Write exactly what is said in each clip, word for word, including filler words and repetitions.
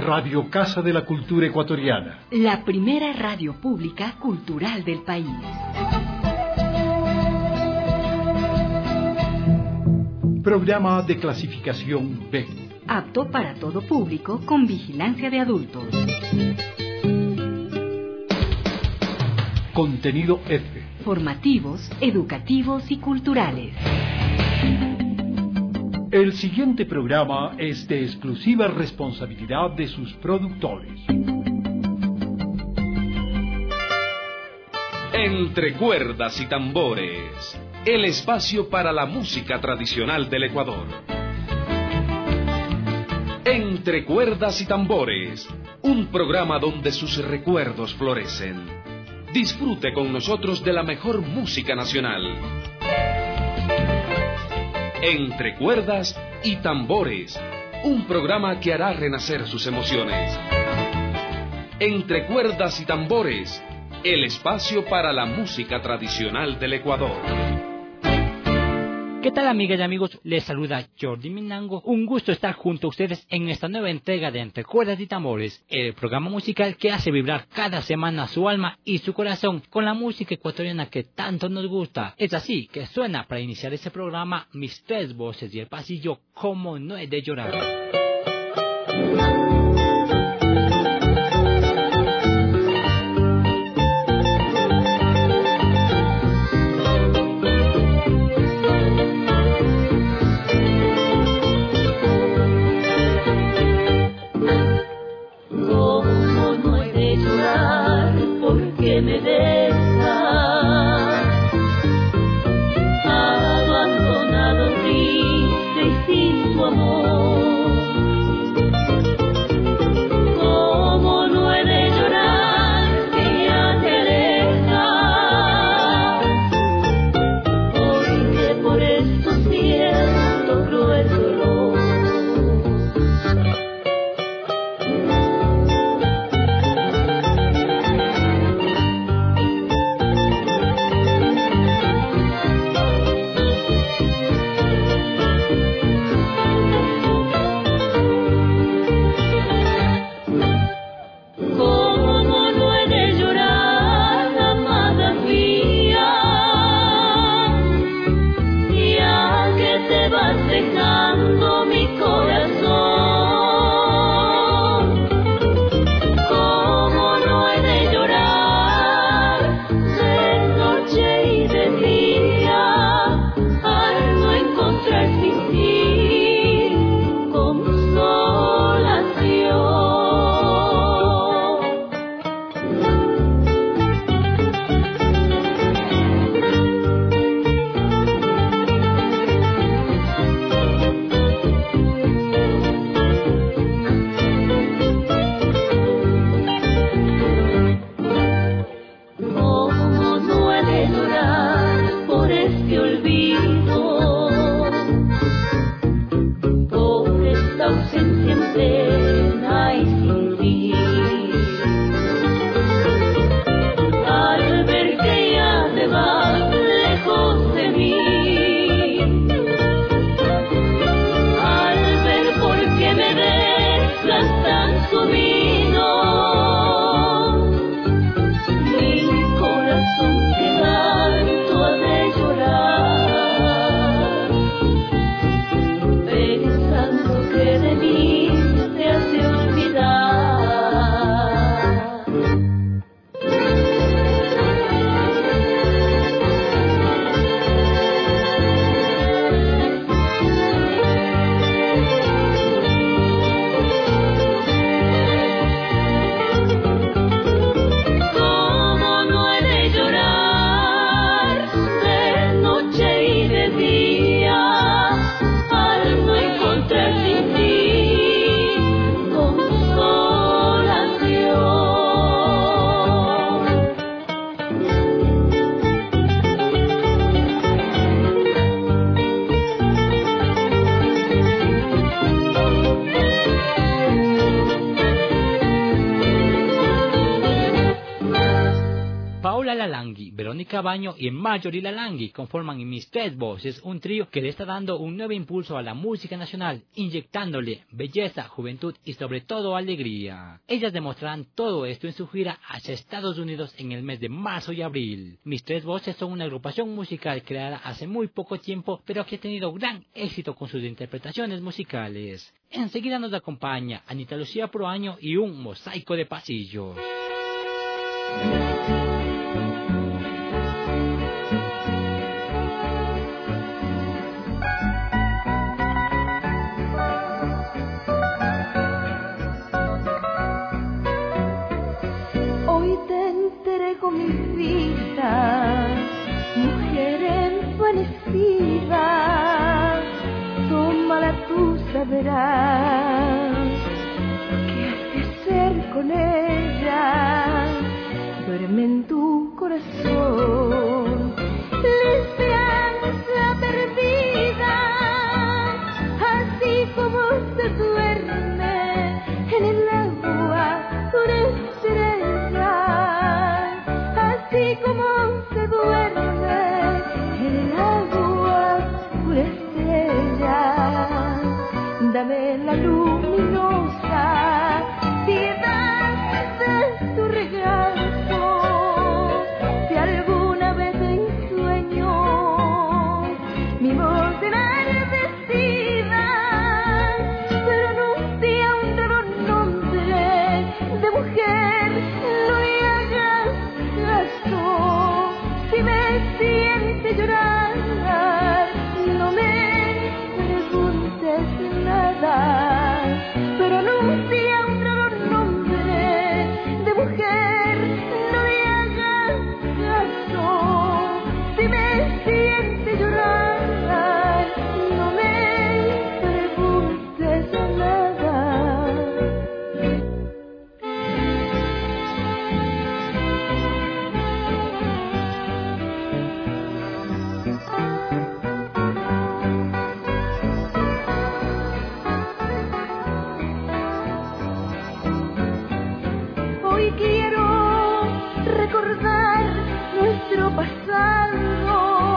Radio Casa de la Cultura Ecuatoriana. La primera radio pública cultural del país. Programa de clasificación B. Apto para todo público con vigilancia de adultos. Contenido F. Formativos, educativos y culturales. El siguiente programa es de exclusiva responsabilidad de sus productores. Entre cuerdas y tambores, el espacio para la música tradicional del Ecuador. Entre cuerdas y tambores, un programa donde sus recuerdos florecen. Disfrute con nosotros de la mejor música nacional. Entre cuerdas y tambores, un programa que hará renacer sus emociones. Entre cuerdas y tambores, el espacio para la música tradicional del Ecuador. ¿Qué tal, amigas y amigos? Les saluda Jordi Minango. Un gusto estar junto a ustedes en esta nueva entrega de Entre Cuerdas y Tambores, el programa musical que hace vibrar cada semana su alma y su corazón con la música ecuatoriana que tanto nos gusta. Es así que suena para iniciar este programa Mis Tres Voces y el pasillo Como No He de Llorar. Me deja abandonado, triste y sin tu amor. ¿Cómo no he de llorar que ya te alejas? Porque por esto siento cruel dolor. Dejando mi corazón, ¿cómo no he de llorar de noche y de día al no encontrar sin ti consolación? Tony Cabaño y Marjorie Lalangui conforman en Mis Tres Voces un trío que le está dando un nuevo impulso a la música nacional, inyectándole belleza, juventud y sobre todo alegría. Ellas demostrarán todo esto en su gira hacia Estados Unidos en el mes de marzo y abril. Mis Tres Voces son una agrupación musical creada hace muy poco tiempo, pero que ha tenido gran éxito con sus interpretaciones musicales. Enseguida nos acompaña Anita Lucía Proaño y un mosaico de pasillos. Hoy te entrego mi vida, mujer envanecida, tómala, tú sabrás qué has de hacer con ella. Duerme en tu corazón la esperanza perdida, así como se duerme en el agua una estrella, así como se duerme en el agua una estrella. Dame la luminosa piedad de tu regazo, si alguna vez en sueño mi voz enardecida pero anuncia un raro nombre de mujer, no le hagas caso. Si me sientes llorar, no me preguntes nada, pero anuncia un raro nombre de mujer, no le hagas caso. Si me sientes llorar, no me preguntes nada. Hoy quiero recordar nuestro pasado.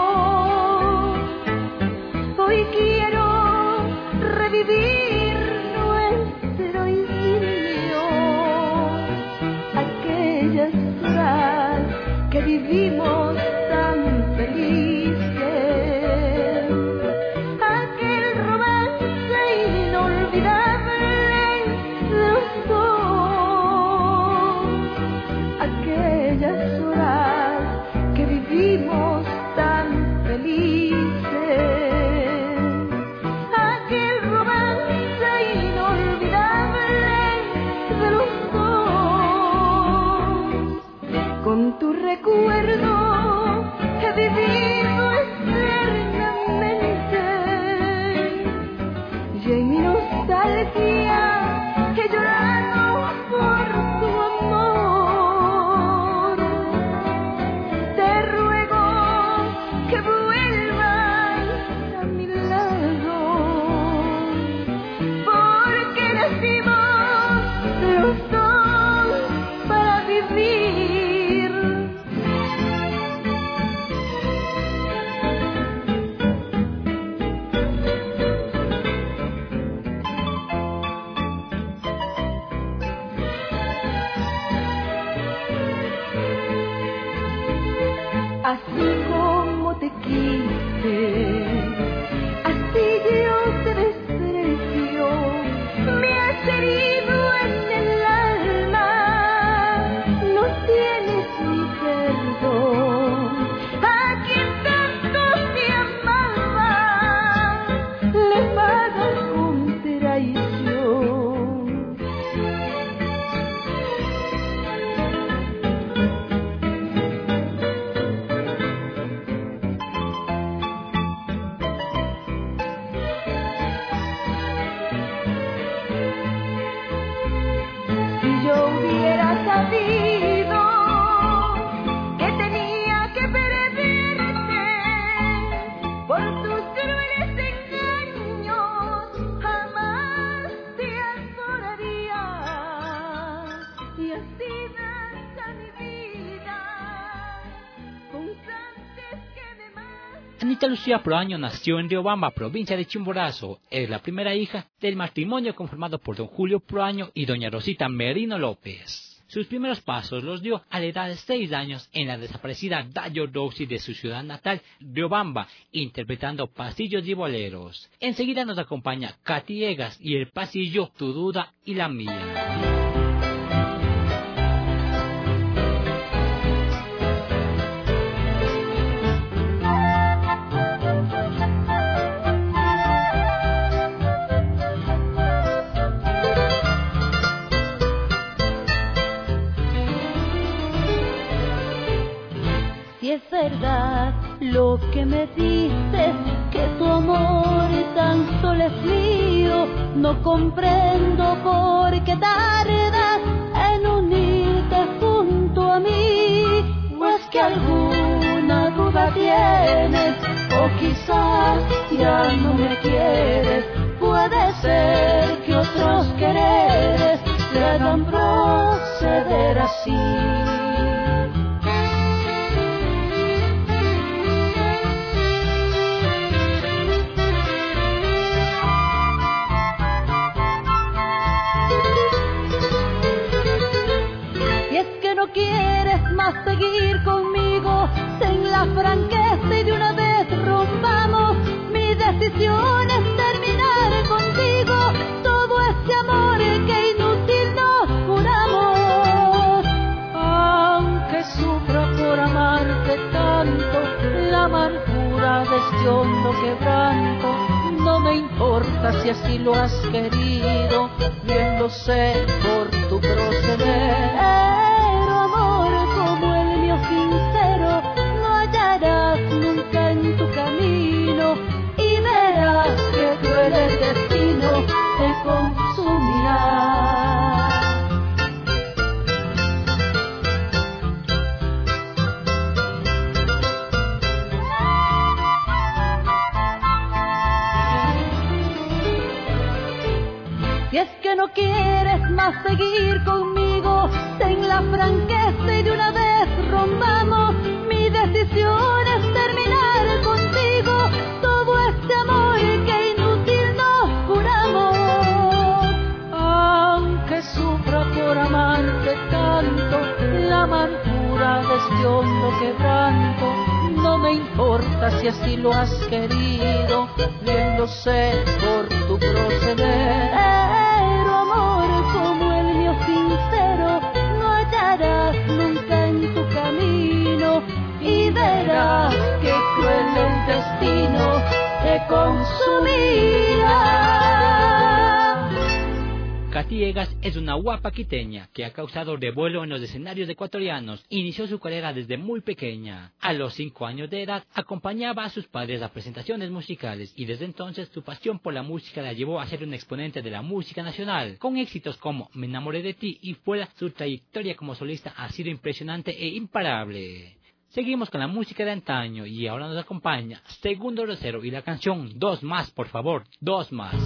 Hoy quiero revivir nuestro idilio, aquellas horas que vivimos tan felices, aquel romance inolvidable de los dos, aquellas horas que vivimos tan felices, aquel romance inolvidable de los dos. Con tu recuerdo he vivido eternamente, y en mi nostalgia he llorado por tu amor. Te ruego que vuelvas a mi lado, porque nacimos los dos para vivir. Así como te quise, así yo te desprecio, me has herido en el alma, no tienes mi perdón. A quien tanto te amaba, le pagas con traición. Si yo hubiera sabido que tenía que perderte por tus crueles engaños, jamás te adoraría, y así danza mi vida con Anita Lucía Proaño nació en Riobamba, provincia de Chimborazo. Es la primera hija del matrimonio conformado por don Julio Proaño y doña Rosita Merino López. Sus primeros pasos los dio a la edad de seis años en la desaparecida Dayo Roxy de su ciudad natal, Riobamba, interpretando pasillos y boleros. Enseguida nos acompaña Katy Egas y el pasillo Tu Duda y la Mía. Si es verdad lo que me dices, que tu amor tan solo es mío, no comprendo por qué tardas en unirte junto a mí. ¿O es que alguna duda tienes? O quizás ya no me quieres. Puede ser que otros quereres te hagan proceder así. ¿Quieres más seguir conmigo? Ten la franqueza y de una vez rompamos. Mi decisión es terminar contigo todo ese amor que inútil nos juramos. Aunque sufra por amarte tanto, la amargura de este hondo quebranto, no me importa si así lo has querido, bien lo sé por tu proceder. Como el mío sincero, no hallarás nunca en tu camino, y verás que cruel el destino te consumirá. Si es que no quieres más seguir conmigo, ten la franqueza y de una vez rompamos. Mi decisión es terminar contigo todo este amor que inútil nos juramos. Aunque sufra por amarte tanto, la amargura de este hondo quebranto, no me importa si así lo has querido, bien lo sé por tu proceder. Pero amor como el mío sincero, no hallarás nunca en tu camino, y verás que cruel el destino te consumirá. Katy Egas es una guapa quiteña que ha causado revuelo en los escenarios ecuatorianos. Inició su carrera desde muy pequeña. A los cinco años de edad acompañaba a sus padres a presentaciones musicales y desde entonces su pasión por la música la llevó a ser un exponente de la música nacional, con éxitos como Me enamoré de ti y Fuera. Su trayectoria como solista ha sido impresionante e imparable. Seguimos con la música de antaño y ahora nos acompaña Segundo Rosero y la canción Dos Más, por favor, Dos Más.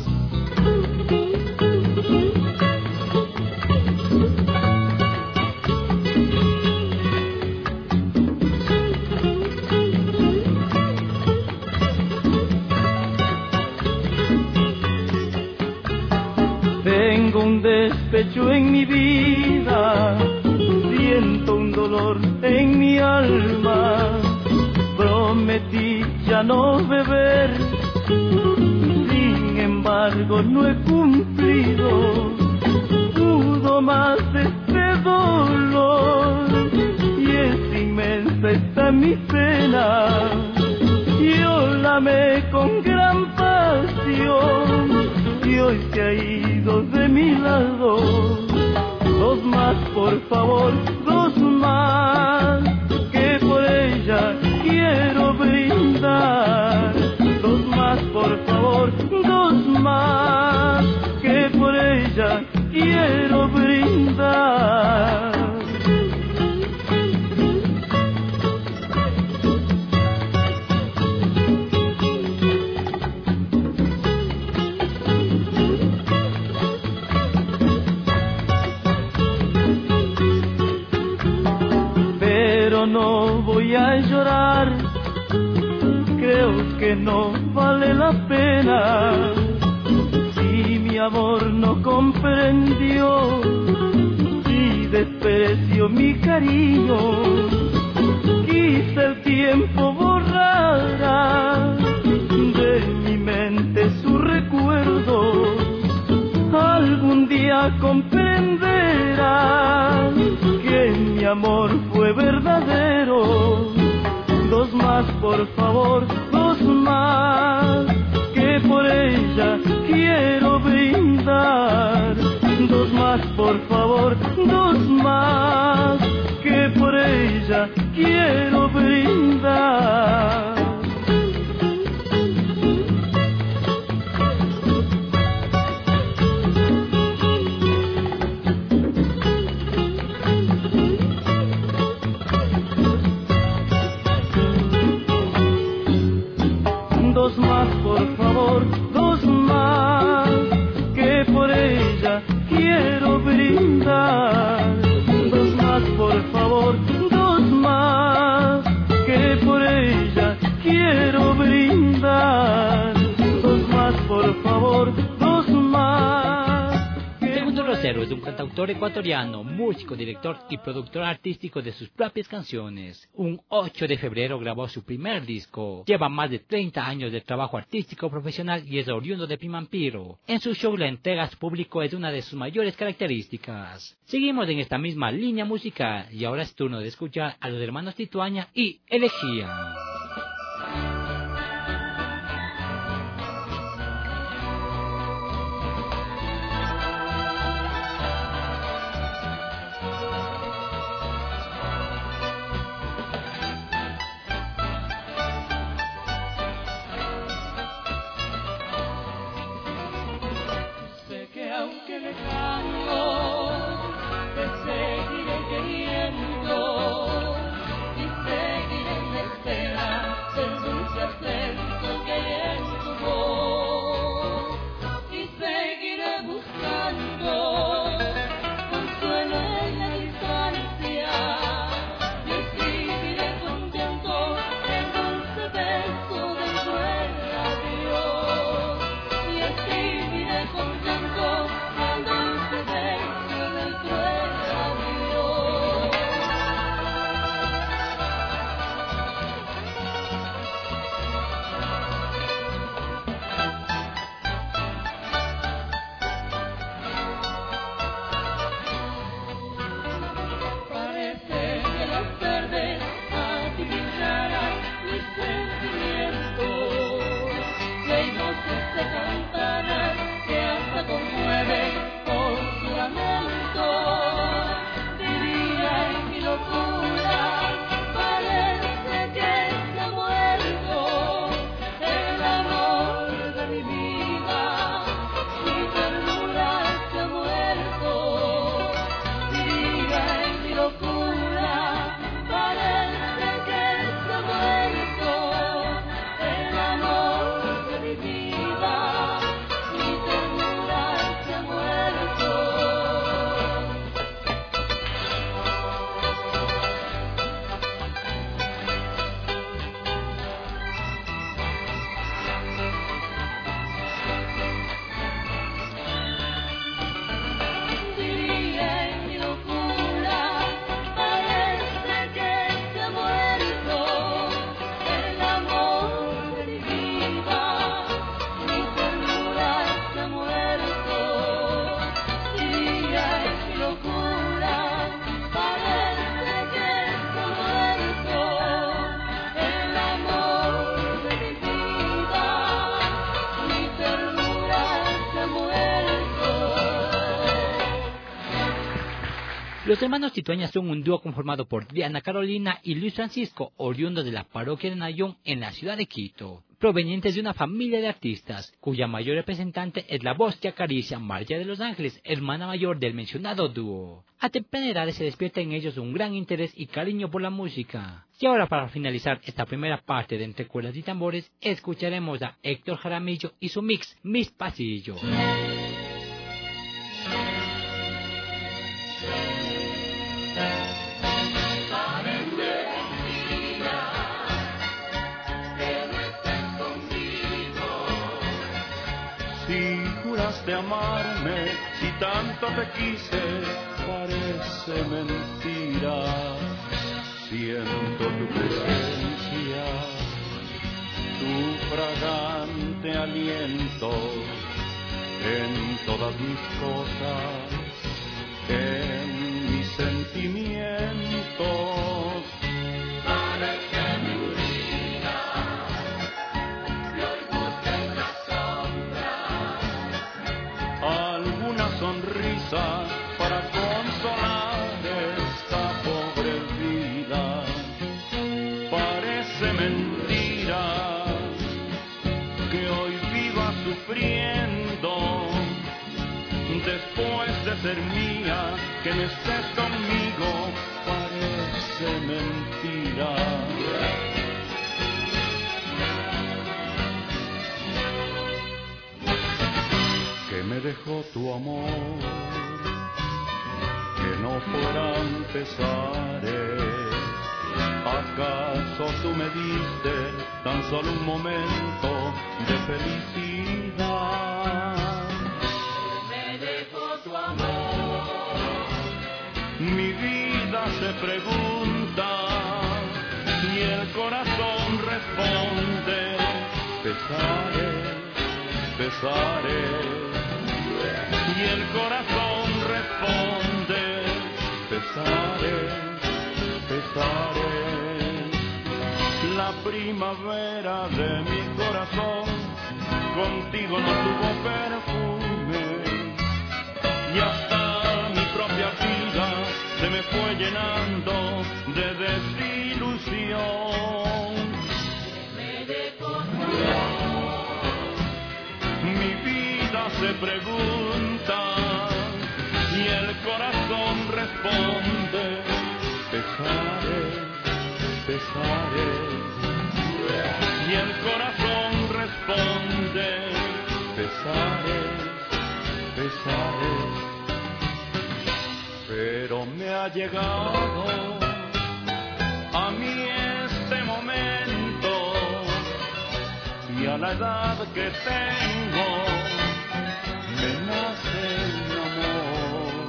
Tengo un despecho en mi vida, siento un dolor en mi alma. Prometí ya no beber, sin embargo no he cumplido. Pudo más este dolor y es inmensa esta mi pena. Yo la amé con gran pasión y hoy se ha ido de mi lado. Dos más, por favor, dos más, que por ella quiero brindar. Dos más, por favor, dos más, que por ella quiero brindar. No voy a llorar, creo que no vale la pena. Si mi amor no comprendió, si despreció mi cariño, quizá el tiempo borrará de mi mente su recuerdo. Algún día comprenderá que mi amor fue verdadero. Dos más, por favor, dos más, que por ella quiero brindar. Dos más, por favor, dos más, que por ella quiero brindar. Dos más, por favor, dos más, que por ella quiero brindar. Dos más, por favor, dos más, que por ella quiero brindar. Dos más, por favor, dos más. Segundo Rosero es un cantautor ecuatoriano, músico, director y productor artístico de sus propias canciones. Un ocho de febrero grabó su primer disco. Lleva más de treinta años de trabajo artístico profesional y es oriundo de Pimampiro. En su show la entrega a su público es una de sus mayores características. Seguimos en esta misma línea musical y ahora es turno de escuchar a los hermanos Tituaña y Elegía. Los hermanos Tituaña son un dúo conformado por Diana Carolina y Luis Francisco, oriundos de la parroquia de Nayón en la ciudad de Quito, provenientes de una familia de artistas, cuya mayor representante es la voz que acaricia María de los Ángeles, hermana mayor del mencionado dúo. A temprana edad se despierta en ellos un gran interés y cariño por la música. Y ahora, para finalizar esta primera parte de Entre Cuerdas y Tambores, escucharemos a Héctor Jaramillo y su mix Mis Pasillos. Saben de mentira, que no estén conmigo. de amarme, si tanto te quise, parece mentira. Siento tu presencia, tu fragante aliento en todas mis cosas, en mis sentimientos. Parece mentira que hoy busques la sombra, alguna sonrisa para consolar esta pobre vida. Parece mentira que hoy viva sufriendo, después de ser mía, que no estés conmigo. Parece mentira. Que me dejó tu amor, que no fueran pesares. ¿Acaso tú me diste tan solo un momento de felicidad? me dejó tu amor. Mi vida se pregunta y el corazón responde: pesares, pesares. Y el corazón responde: pesares, pesares. La primavera de mi corazón contigo no tuvo perfume, y hasta mi propia vida se me fue llenando de desilusión. Me dejó tu amor. Mi vida se pregunta y el corazón responde: pesares, pesares. Y el corazón responde: pesares, pesares. Pero me ha llegado a mí este momento, y a la edad que tengo me nace un amor.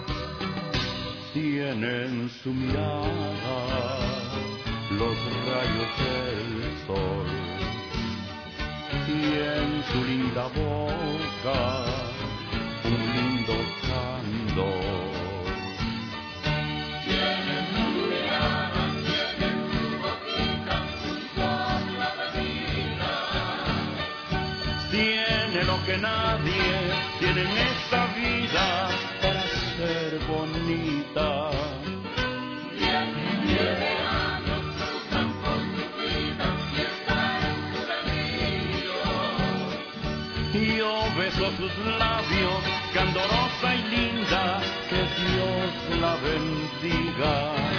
Tiene en su mirada los rayos del sol, y en su linda boca un lindo candor. Tiene su mirada, tiene su boquita, un soplo de vida. Tiene lo que nadie tiene en esta vida para ser bonita. Tiene siete años, cruzan por su vida y está en su delirio. Y yo beso sus labios, candorosa y linda, que Dios la bendiga.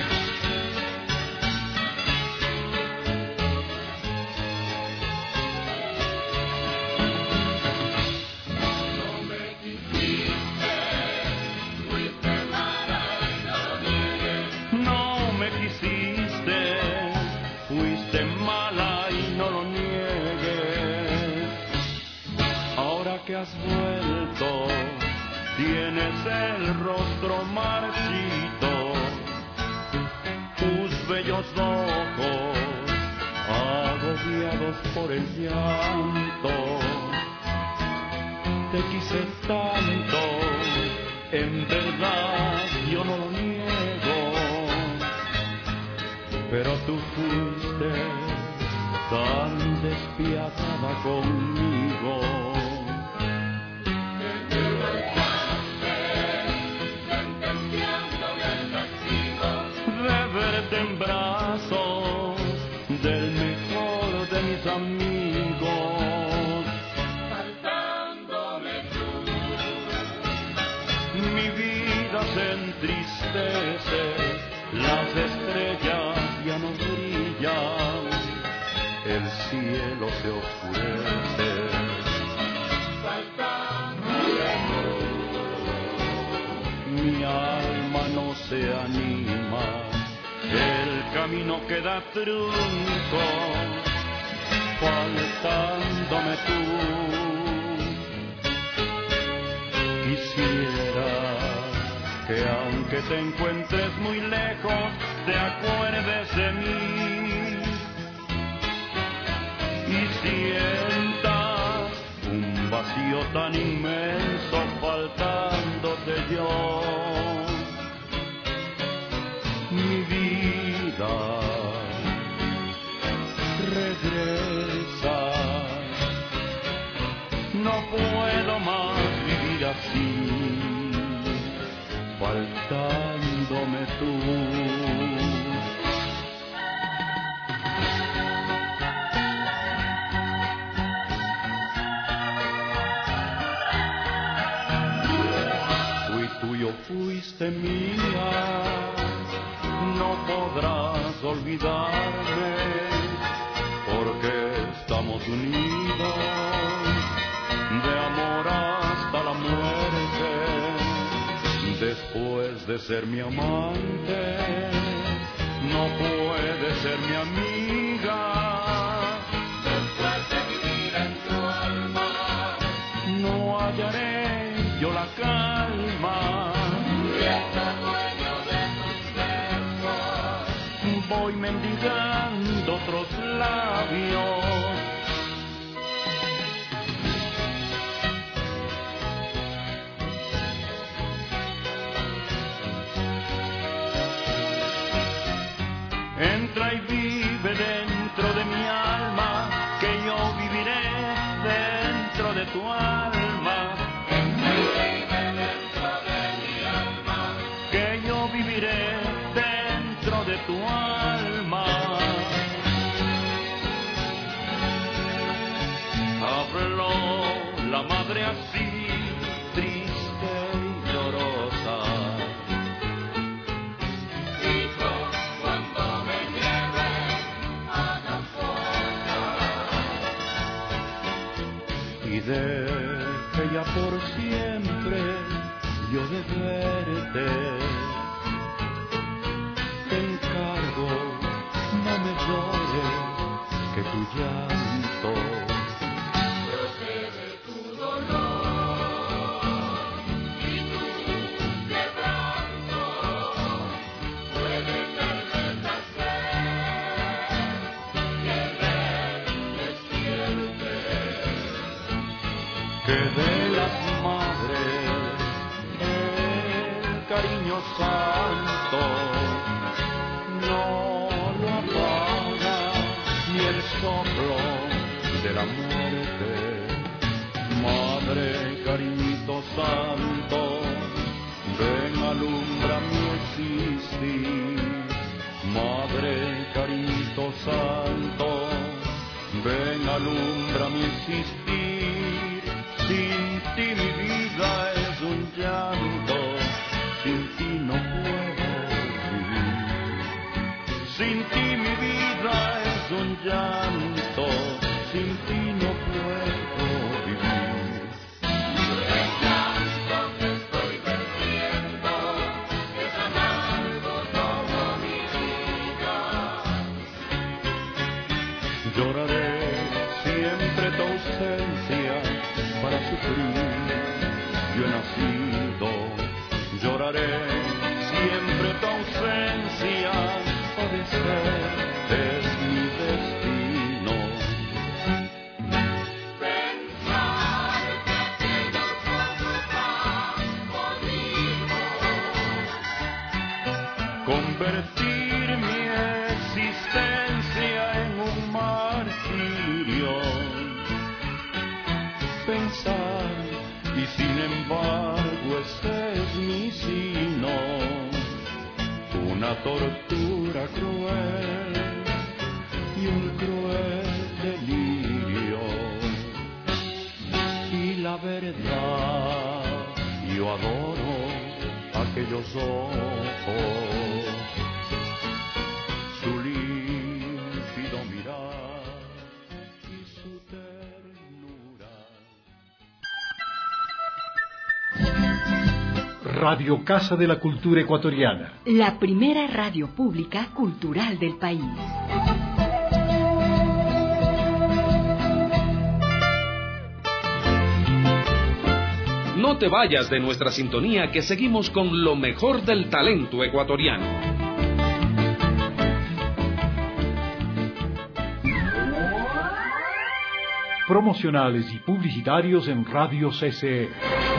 No me quisiste, fuiste mala y no lo niegues. No me quisiste, fuiste mala y no lo niegues. Ahora que has vuelto, tienes el rostro marchito, tus bellos ojos agobiados por el llanto. Te quise tanto, en verdad yo no lo niego, pero tú fuiste tan despiadada conmigo. De verte en brazos del mejor de mis amigos, Faltándome tú, mi vida se entristece, las estrellas ya no brillan, el cielo se oscurece. faltándome tú. Mi alma no se anima, el camino queda trunco, faltándome tú. que aunque te encuentres muy lejos, te acuerdes de mí y sientas un vacío tan inmenso faltándote yo. Mi vida, regresa, no puedo más vivir así, faltándome tú. Fuiste mía, no podrás olvidarme, porque estamos unidos de amor hasta la muerte. Después de ser mi amante, no puedes ser mi amiga. Después de vivir en tu alma, no hallaré yo la calma. Voy mendigando otros labios. Entra y vive dentro de mi alma, que yo viviré dentro de tu alma. Entra y vive dentro de mi alma, que yo viviré dentro de tu alma. Habló la madre así, triste y llorosa. Hijo, cuando me lleves a la fosa, y deje ya por siempre yo de verte. Te encargo, no me llores, que tu llanto procede tu dolor y tu quebranto puede tal vez hacer que me despierte, que de las madres el cariño santo no lo apaga ni el soplo de la muerte. Madre, cariñito santo, ven, alumbra mi existir. Madre, cariñito santo, ven, alumbra mi existir. Sin ti mi vida es un llanto, sin ti no puedo vivir. Sin ti mi vida es un llanto, sin ti no puedo vivir. El llanto que estoy vertiendo es amargo toda mi vida. Lloraré siempre tu ausencia para sufrir. Yo he nacido, lloraré siempre tu ausencia. Es mi destino. Pensar que aquellos ojos han podido convertir mi existencia en un martirio. Pensar, y sin embargo ese es mi sino, una tortura cruel y un cruel delirio. Y la verdad, yo adoro aquellos ojos, su límpido mirar y su ternura. Radio Casa de la Cultura Ecuatoriana. La primera radio pública cultural del país. No No te vayas de nuestra sintonía, que seguimos con lo mejor del talento ecuatoriano. Promocionales y publicitarios en Radio C C E.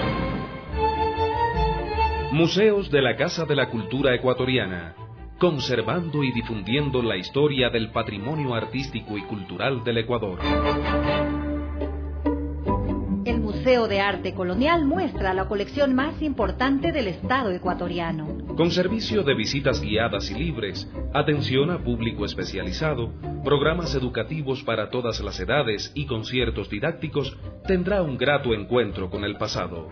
Museos de la Casa de la Cultura Ecuatoriana, conservando y difundiendo la historia del patrimonio artístico y cultural del Ecuador. El Museo de Arte Colonial muestra la colección más importante del Estado ecuatoriano. Con servicio de visitas guiadas y libres, atención a público especializado, programas educativos para todas las edades y conciertos didácticos, tendrá un grato encuentro con el pasado.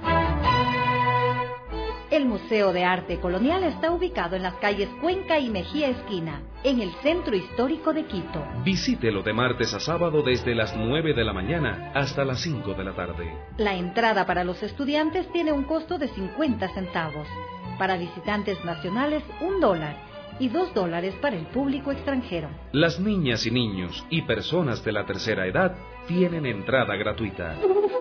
El Museo de Arte Colonial está ubicado en las calles Cuenca y Mejía Esquina, en el centro histórico de Quito. Visítelo de martes a sábado desde las nueve de la mañana hasta las cinco de la tarde. La entrada para los estudiantes tiene un costo de cincuenta centavos. Para visitantes nacionales, un dólar. Y dos dólares para el público extranjero. Las niñas y niños y personas de la tercera edad tienen entrada gratuita.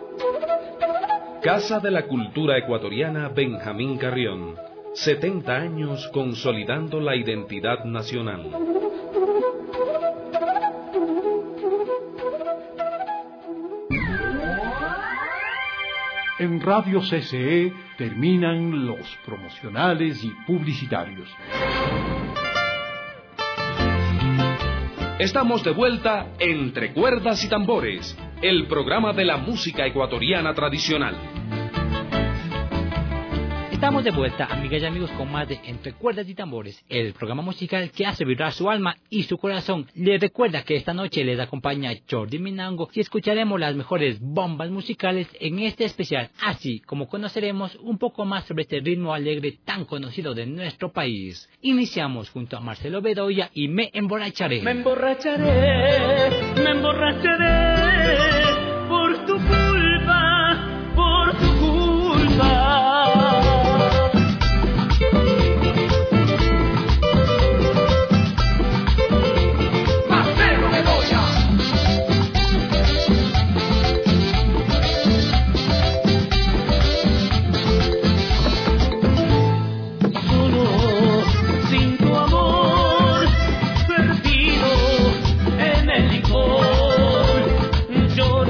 Casa de la Cultura Ecuatoriana Benjamín Carrión. setenta años consolidando la identidad nacional. En Radio C C E terminan los promocionales y publicitarios. Estamos de vuelta Entre Cuerdas y Tambores, el programa de la música ecuatoriana tradicional. Estamos de vuelta, amigas y amigos, con más de Entre Cuerdas y Tambores, el programa musical que hace vibrar su alma y su corazón. Les recuerda que esta noche les acompaña Jordi Minango y escucharemos las mejores bombas musicales en este especial, así como conoceremos un poco más sobre este ritmo alegre tan conocido de nuestro país. Iniciamos junto a Marcelo Bedoya y Me Emborracharé. Me emborracharé, me emborracharé por tu culpa, por tu culpa. Yo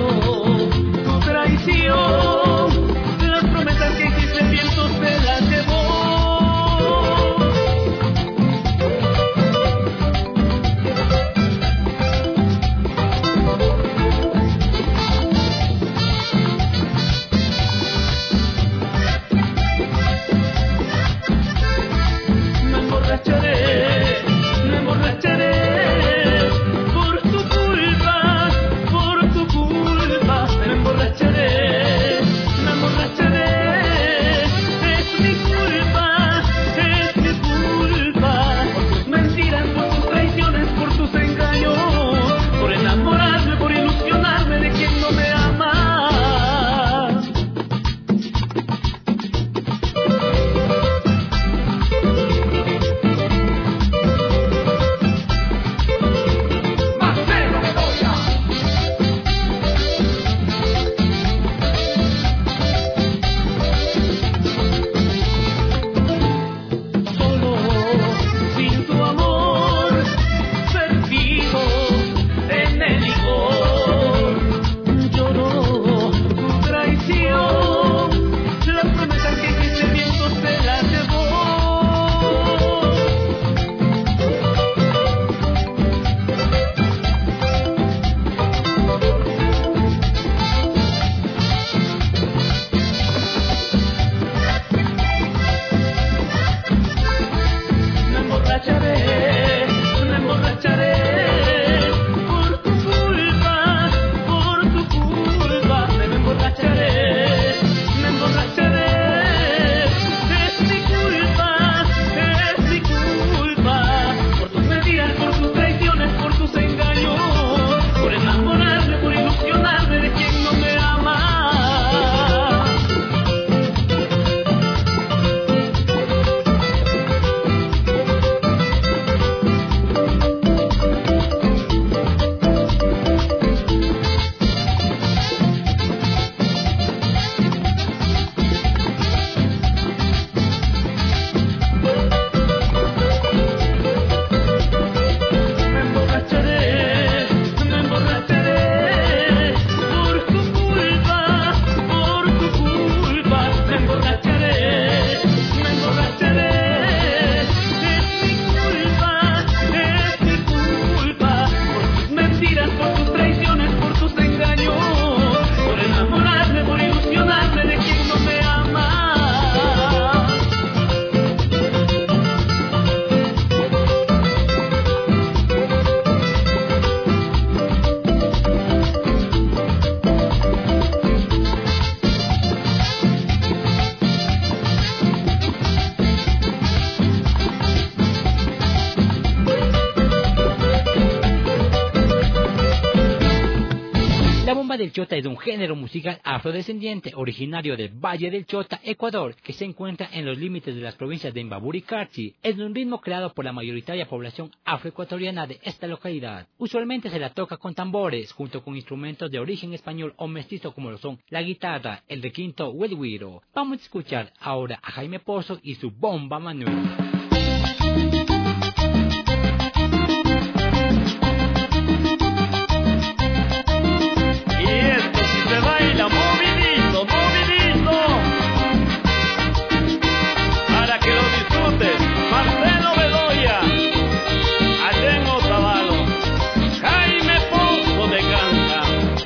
me emborracharé, me emborracharé. Es mi culpa, es mi culpa, por tus mentiras, por tus traiciones, por tus engaños, por enamorarme, por ilusionarme de quien no me ama. La bomba del Chota es un género musical afrodescendiente originario del Valle del Chota, Ecuador, que se encuentra en los límites de las provincias de Imbabura y Carchi. Es un ritmo creado por la mayoritaria población afroecuatoriana de esta localidad. Usualmente se la toca con tambores, junto con instrumentos de origen español o mestizo como lo son la guitarra, el requinto o el güiro. Vamos a escuchar ahora a Jaime Pozo y su Bomba Manuel. Baila movidito, movidito, para que lo disfrutes. Marcelo Bedoya, allá en Otavalo, Jaime Pozo de Canta.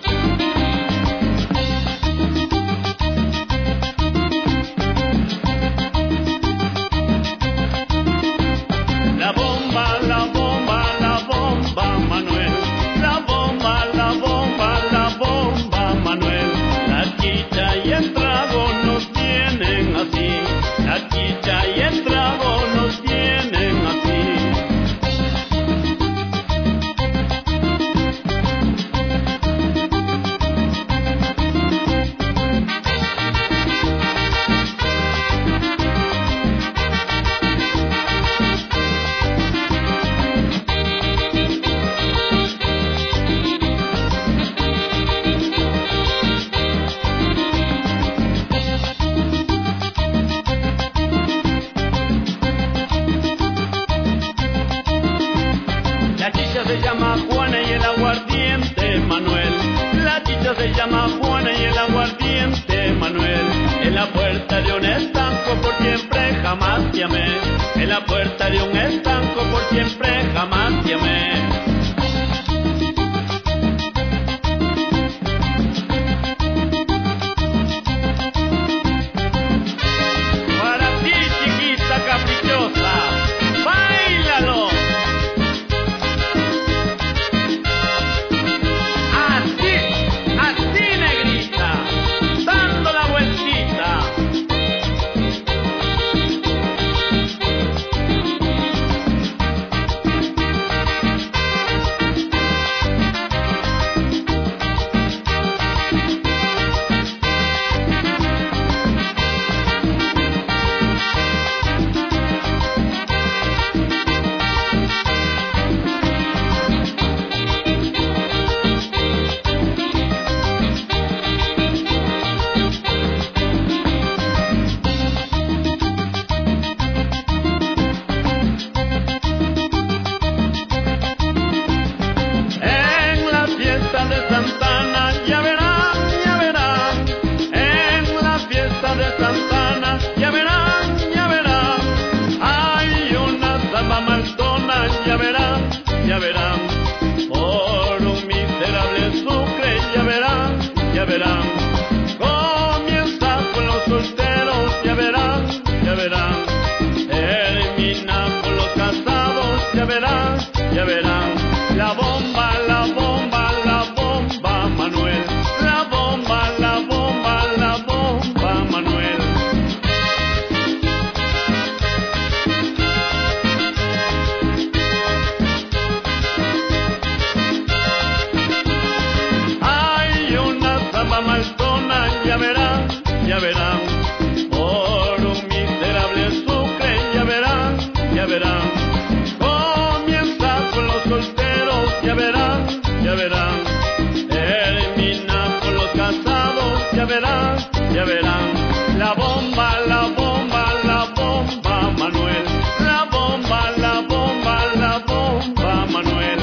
La bomba, la bomba, la bomba, Manuel. La bomba, la bomba, la bomba, Manuel. La chicha y el trago nos tienen así. La chicha y el trago nos tienen así. La chicha se llama Juana y el aguardiente Manuel. La chicha se llama Juana y el aguardiente Manuel. En la puerta de un estanco por siempre jamás te amé. En la puerta de un estanco por siempre jamás te amé. Para ti, chiquita caprichosa, báilalo. Así, así, negrita, dando la vueltita. En la fiesta de Santana, ya verán, ya verán. En la fiesta de Santana, ya verán, ya verán. Hay una samba maltona, ya verán, ya verán. Por un miserable sucre, ya verán, ya verán. Comienza con los solteros, ya verán, ya verán. Termina con los casados, ya verán, ya verán. La bomba, la bomba, la bomba, Manuel. La bomba, la bomba, la bomba, Manuel. Hay una samba maltona, ya verán, ya verán. Por un miserable sucre, ya verán, ya verán. Comienza con los solteros, ya verán, ya verán. Termina con los casados, ya verán, ya verán. La bomba, la bomba, la bomba, Manuel. La bomba, la bomba, la bomba, Manuel.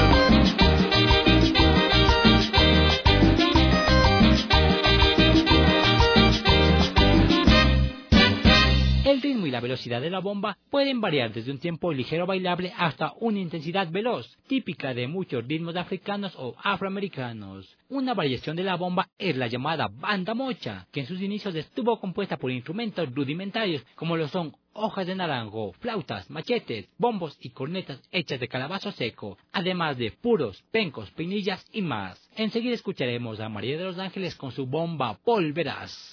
la velocidad de la bomba pueden variar desde un tiempo ligero bailable hasta una intensidad veloz, típica de muchos ritmos africanos o afroamericanos. Una variación de la bomba es la llamada banda mocha, que en sus inicios estuvo compuesta por instrumentos rudimentarios como lo son hojas de naranjo, flautas, machetes, bombos y cornetas hechas de calabazo seco, además de puros, pencos, pinillas y más. Enseguida escucharemos a María de los Ángeles con su bomba Volverás.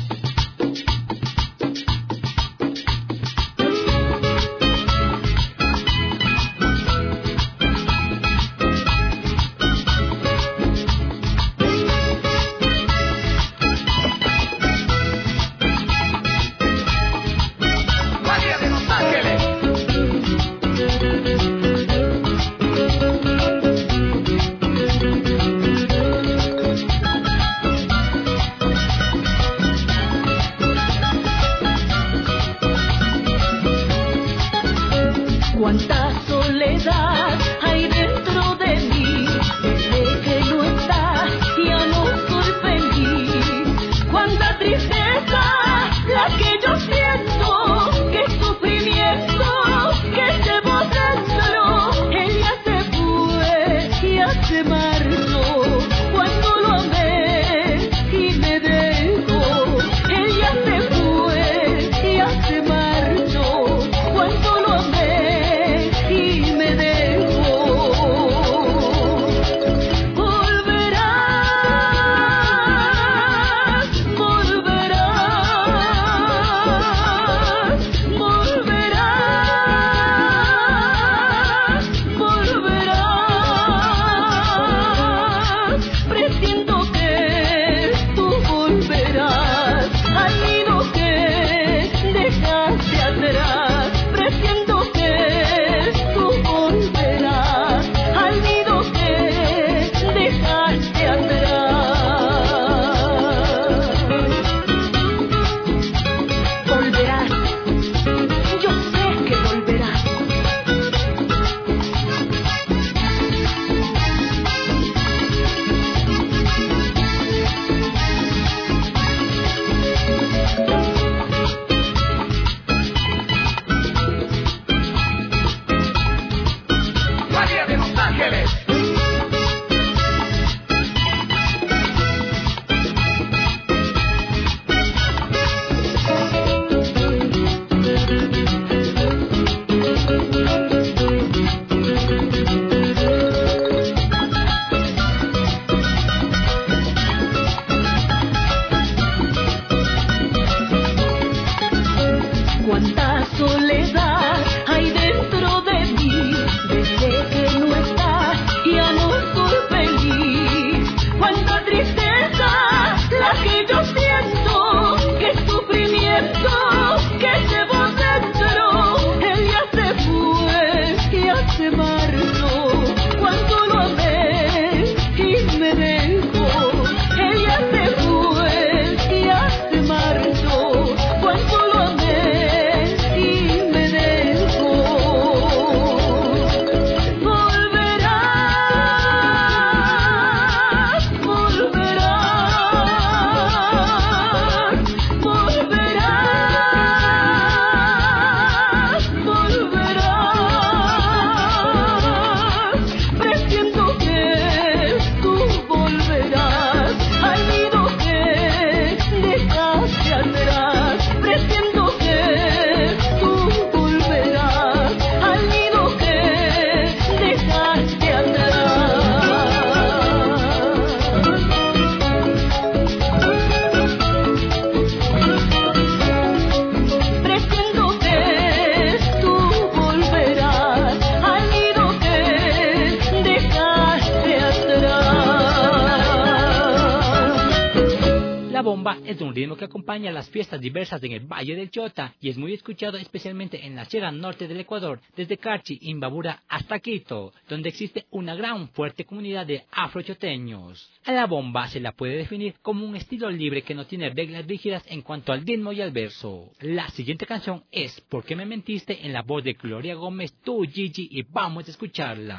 bomba es un ritmo que acompaña las fiestas diversas en el Valle del Chota y es muy escuchado especialmente en la Sierra Norte del Ecuador, desde Carchi, Imbabura hasta Quito, donde existe una gran fuerte comunidad de afrochoteños. A la bomba se la puede definir como un estilo libre que no tiene reglas rígidas en cuanto al ritmo y al verso. La siguiente canción es ¿Por qué me mentiste?, en la voz de Gloria Gómez, tú Gigi, y vamos a escucharla.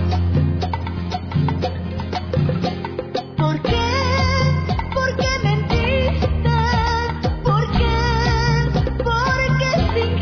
¿Por qué? ¿Por qué mentiste? ¿Por qué? Porque sin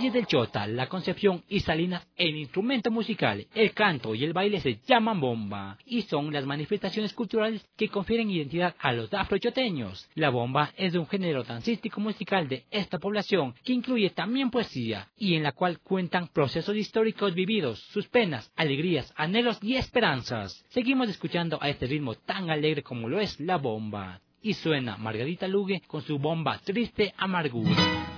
Valle del Chota, La Concepción y Salinas, el instrumento musical, el canto y el baile se llaman bomba y son las manifestaciones culturales que confieren identidad a los afrochoteños. La bomba es un género dancístico musical de esta población que incluye también poesía y en la cual cuentan procesos históricos vividos, sus penas, alegrías, anhelos y esperanzas. Seguimos escuchando a este ritmo tan alegre como lo es la bomba. Y suena Margarita Lugue con su bomba Triste Amargura.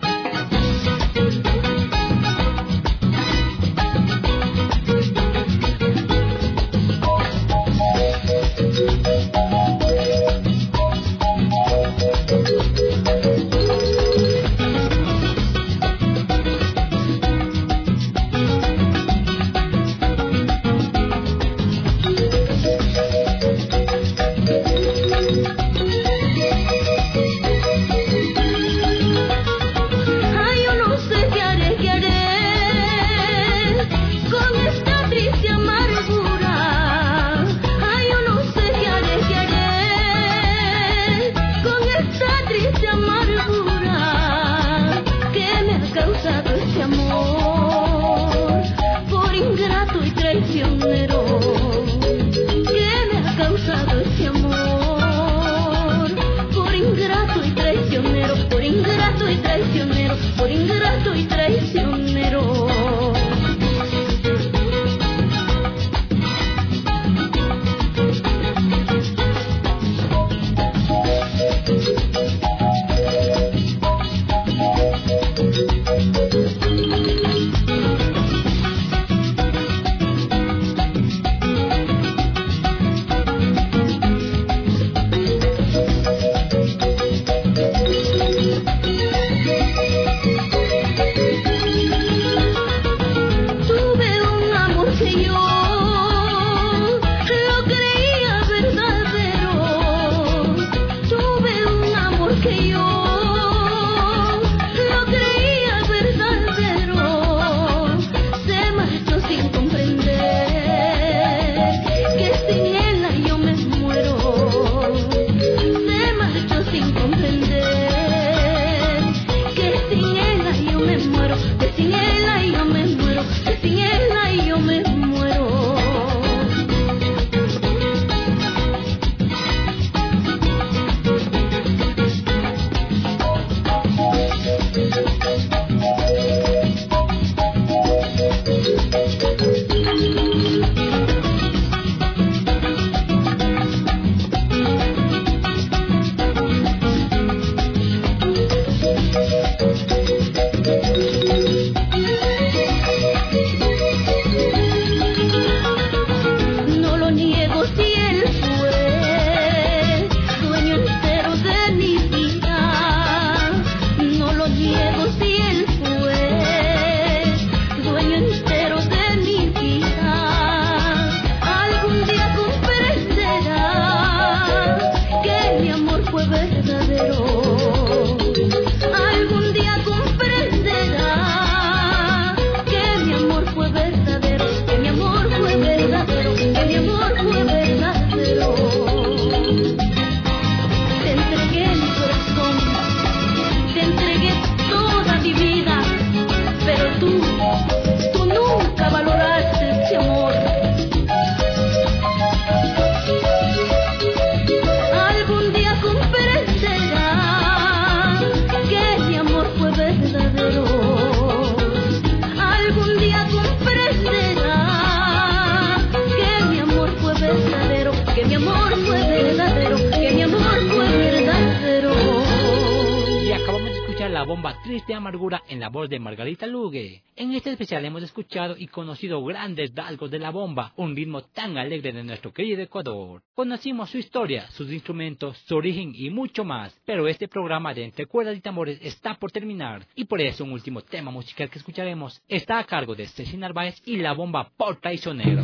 La bomba Triste Amargura en la voz de Margarita Lugue. En este especial hemos escuchado y conocido grandes rasgos de la bomba, un ritmo tan alegre de nuestro querido Ecuador. Conocimos su historia, sus instrumentos, su origen y mucho más, pero este programa de Entre Cuerdas y Tambores está por terminar y por eso un último tema musical que escucharemos está a cargo de Ceci Narváez y la bomba por Traicionero.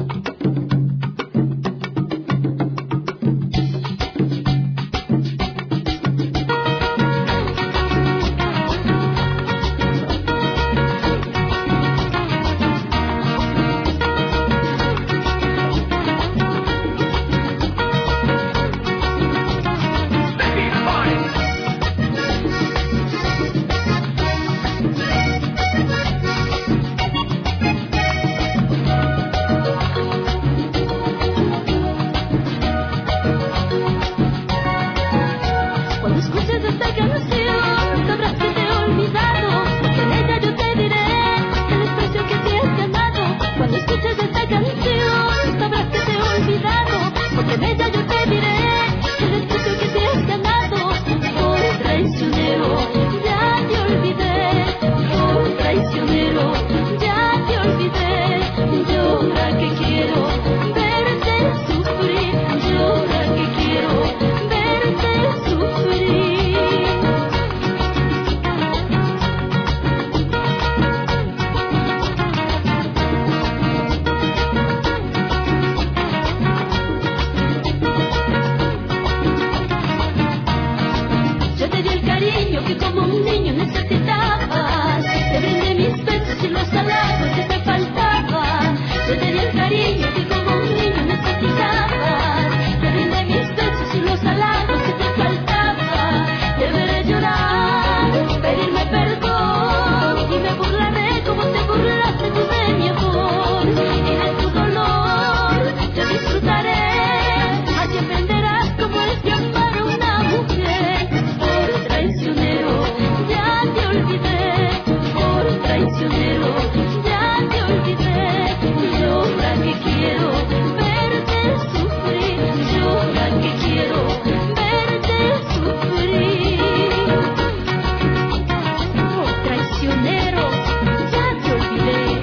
te di el cariño que como un niño necesitabas. Te brindé mis besos y los halagos que te faltaban. Deberé llorar, pedirme perdón, y me burlaré como te burlaste tú de mi amor. Y de tu dolor yo disfrutaré. Allí aprenderás cómo es de amar a una mujer. Por traicionero ya te olvidé. Por traicionero ya te olvidé. Llora que quiero verte sufrir. Llora que quiero verte sufrir. Por traicionero ya te olvidé.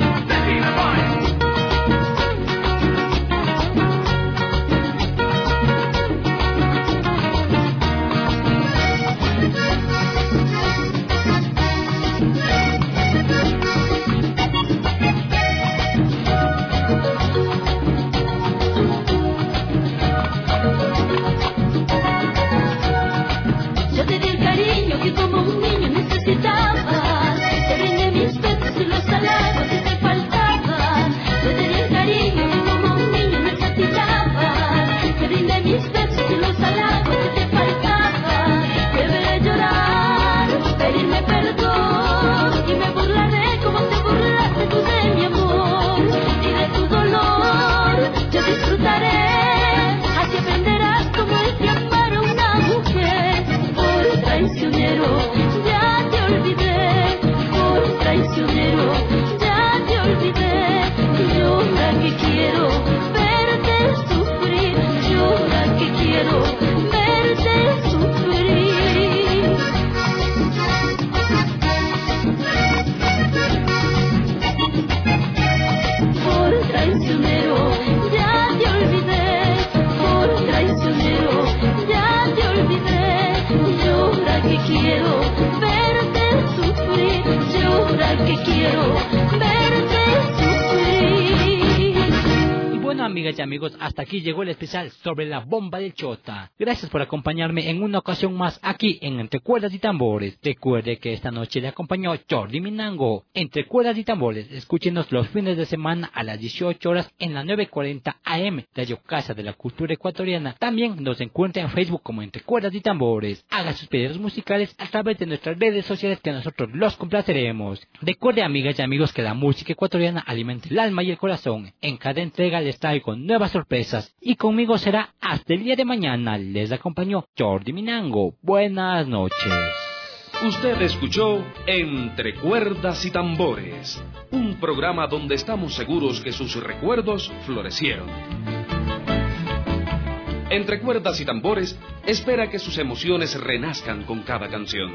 Yo te di el cariño que como un niño necesitabas. Te brindé mis besos y los halagos que te faltaban. Yo te di el cariño que como un niño necesitabas. Te brindé mis besos y los halagos que te faltaban. Deberé llorar, pedirme perdón, y me burlaré como te burlaste tú de mi amor. Y de tu dolor yo disfrutaré. Así aprenderás cómo es de amar a una mujer. Por traicionero ya te olvidé. Por traicionero ya te olvidé. Llora que quiero verte sufrir. Llora que quiero verte sufrir. Por traicionero ya te olvidé. Por traicionero ya te olvidé. Llora que quiero verte sufrir. Llora que quiero verte sufrir. Y bueno, amigas y amigos, hasta aquí llegó el especial sobre la bomba del Chota. Gracias por acompañarme en una ocasión más aquí en Entre Cuerdas y Tambores. Recuerde que esta noche le acompañó Jordi Minango. Entre Cuerdas y Tambores, escúchenos los fines de semana a las dieciocho horas en la nueve cuarenta A M, Radio Casa de la Cultura Ecuatoriana. También nos encuentra en Facebook como Entre Cuerdas y Tambores. Haga sus pedidos musicales a través de nuestras redes sociales que nosotros los complaceremos. Recuerde, amigas y amigos, que la música ecuatoriana alimenta el alma y el corazón. En cada entrega les traigo nuevas sorpresas y conmigo será hasta el día de mañana. Les acompañó Jordi Minango. Buenas noches. Usted escuchó Entre Cuerdas y Tambores, un programa donde estamos seguros que sus recuerdos florecieron. Entre Cuerdas y Tambores espera que sus emociones renazcan con cada canción.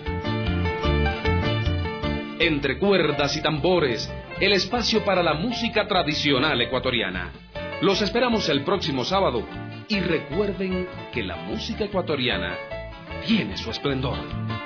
Entre Cuerdas y Tambores, el espacio para la música tradicional ecuatoriana. Los esperamos el próximo sábado y recuerden que la música ecuatoriana tiene su esplendor.